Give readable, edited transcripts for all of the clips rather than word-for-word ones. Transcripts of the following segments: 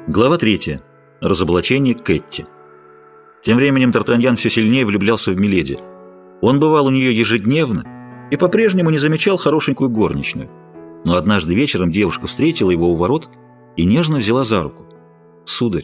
Глава 3. Разоблачение Кэтти. Тем временем Д'Артаньян все сильнее влюблялся в Миледи. Он бывал у нее ежедневно и по-прежнему не замечал хорошенькую горничную. Но однажды вечером девушка встретила его у ворот и нежно взяла за руку. «Сударь,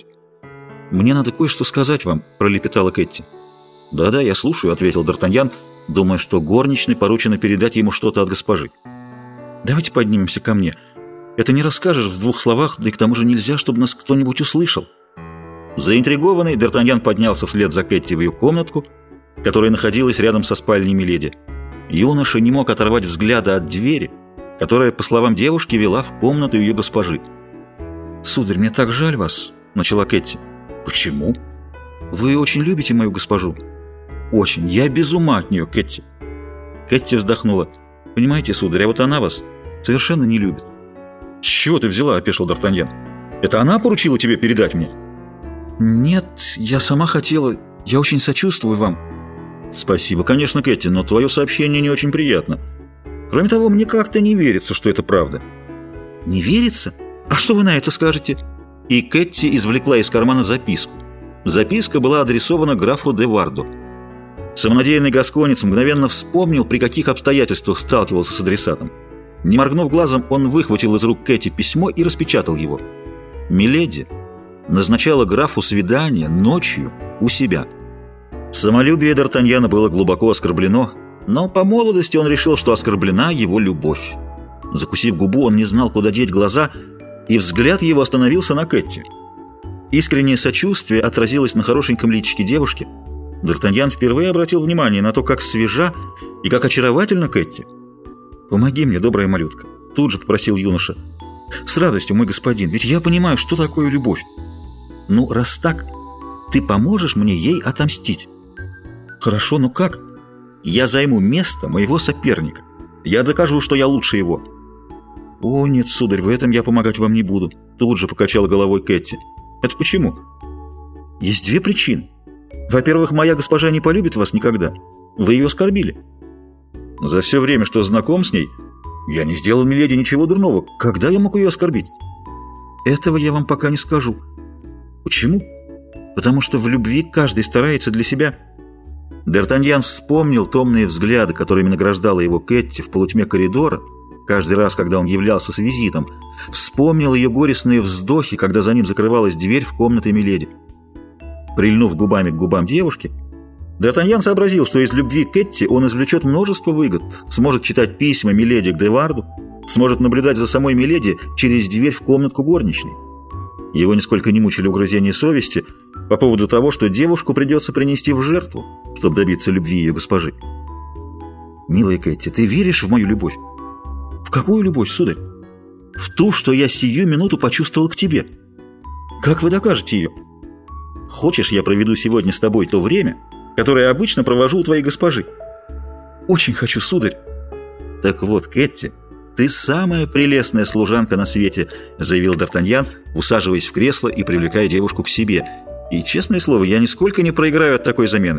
мне надо кое-что сказать вам», — пролепетала Кэтти. «Да-да, я слушаю», — ответил Д'Артаньян, думая, что горничной поручено передать ему что-то от госпожи. «Давайте поднимемся ко мне. Это не расскажешь в двух словах, да и к тому же нельзя, чтобы нас кто-нибудь услышал». Заинтригованный, Д'Артаньян поднялся вслед за Кэтти в ее комнатку, которая находилась рядом со спальней Миледи. Юноша не мог оторвать взгляда от двери, которая, по словам девушки, вела в комнату ее госпожи. «Сударь, мне так жаль вас», — начала Кэтти. «Почему?» «Вы очень любите мою госпожу?» «Очень. Я без ума от нее, Кэтти». Кэтти вздохнула. «Понимаете, сударь, а вот она вас совершенно не любит». «С чего ты взяла?» — опешил Д'Артаньян. «Это она поручила тебе передать мне?» «Нет, я сама хотела. Я очень сочувствую вам». «Спасибо, конечно, Кэтти, но твое сообщение не очень приятно. Кроме того, мне как-то не верится, что это правда». «Не верится? А что вы на это скажете?» И Кэтти извлекла из кармана записку. Записка была адресована графу де Варду. Самонадеянный гасконец мгновенно вспомнил, при каких обстоятельствах сталкивался с адресатом. Не моргнув глазом, он выхватил из рук Кэтти письмо и распечатал его. Миледи назначала графу свидание ночью у себя. Самолюбие Д'Артаньяна было глубоко оскорблено, но по молодости он решил, что оскорблена его любовь. Закусив губу, он не знал, куда деть глаза, и взгляд его остановился на Кэтти. Искреннее сочувствие отразилось на хорошеньком личике девушки. Д'Артаньян впервые обратил внимание на то, как свежа и как очаровательна Кэтти. «Помоги мне, добрая малютка», — тут же попросил юноша. «С радостью, мой господин, ведь я понимаю, что такое любовь». «Ну, раз так, ты поможешь мне ей отомстить». «Хорошо, но как?» «Я займу место моего соперника. Я докажу, что я лучше его». «О, нет, сударь, в этом я помогать вам не буду», — тут же покачала головой Кэтти. «Это почему?» «Есть две причины. Во-первых, моя госпожа не полюбит вас никогда. Вы ее оскорбили». «За все время, что знаком с ней, я не сделал миледи ничего дурного. Когда я мог ее оскорбить?» «Этого я вам пока не скажу». «Почему?» «Потому что в любви каждый старается для себя». Д'Артаньян вспомнил томные взгляды, которыми награждала его Кэтти в полутьме коридора, каждый раз, когда он являлся с визитом. Вспомнил ее горестные вздохи, когда за ним закрывалась дверь в комнаты миледи. Прильнув губами к губам девушки, Д'Артаньян сообразил, что из любви к Кэтти он извлечет множество выгод, сможет читать письма миледи к де Варду, сможет наблюдать за самой миледи через дверь в комнатку горничной. Его нисколько не мучили угрызения совести по поводу того, что девушку придется принести в жертву, чтобы добиться любви ее госпожи. «Милая Кэтти, ты веришь в мою любовь?» «В какую любовь, сударь?» «В ту, что я сию минуту почувствовал к тебе». «Как вы докажете ее?» «Хочешь, я проведу сегодня с тобой то время, которое обычно провожу у твоей госпожи?» «Очень хочу, сударь». «Так вот, Кэтти, ты самая прелестная служанка на свете», — заявил Д'Артаньян, усаживаясь в кресло и привлекая девушку к себе. «И, честное слово, я нисколько не проиграю от такой замены».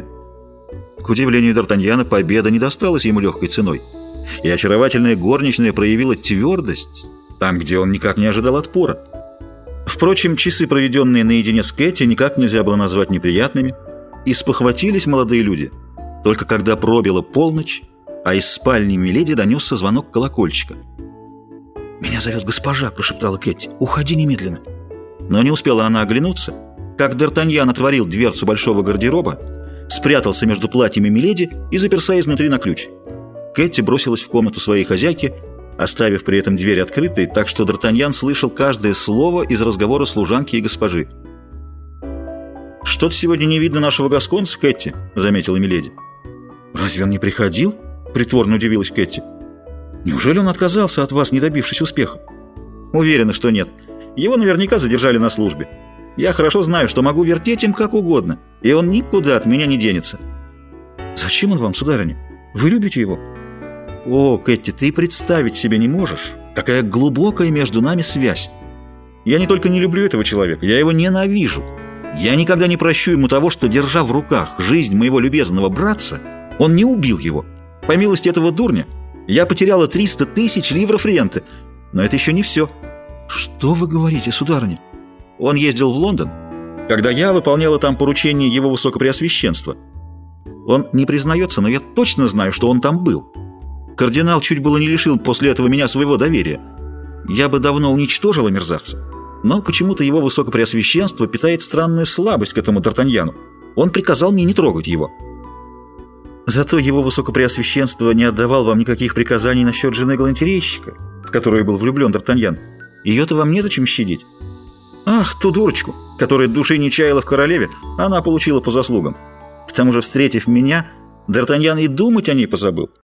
К удивлению Д'Артаньяна, победа не досталась ему легкой ценой. И очаровательная горничная проявила твердость там, где он никак не ожидал отпора. Впрочем, часы, проведенные наедине с Кэтти, никак нельзя было назвать неприятными, и спохватились молодые люди только когда пробила полночь, а из спальни миледи донесся звонок колокольчика. «Меня зовет госпожа», — прошептала Кэтти. «Уходи немедленно». Но не успела она оглянуться, как Д'Артаньян отворил дверцу большого гардероба, спрятался между платьями миледи и заперся изнутри на ключ. Кэтти бросилась в комнату своей хозяйки, оставив при этом дверь открытой, так что Д'Артаньян слышал каждое слово из разговора служанки и госпожи. «Что-то сегодня не видно нашего гасконца, Кэтти», — заметила миледи. «Разве он не приходил?» — притворно удивилась Кэтти. «Неужели он отказался от вас, не добившись успеха?» «Уверена, что нет. Его наверняка задержали на службе. Я хорошо знаю, что могу вертеть им как угодно, и он никуда от меня не денется». «Зачем он вам, сударыня? Вы любите его?» «О, Кэтти, ты представить себе не можешь, какая глубокая между нами связь. Я не только не люблю этого человека, я его ненавижу. Я никогда не прощу ему того, что, держа в руках жизнь моего любезного братца, он не убил его. По милости этого дурня, я потеряла 300 000 ливров ренты. Но это еще не все». «Что вы говорите, сударыня?» Он ездил в Лондон, когда я выполняла там поручение его высокопреосвященства. Он не признается, но я точно знаю, что он там был. Кардинал чуть было не лишил после этого меня своего доверия. Я бы давно уничтожила мерзавца, но почему-то его высокопреосвященство питает странную слабость к этому Д'Артаньяну. Он приказал мне не трогать его. Зато его высокопреосвященство не отдавал вам никаких приказаний насчет жены галантерейщика, в которую был влюблен Д'Артаньян. Ее-то вам незачем щадить. Ах, ту дурочку, которая души не чаяла в королеве, она получила по заслугам. К тому же, встретив меня, Д'Артаньян и думать о ней позабыл.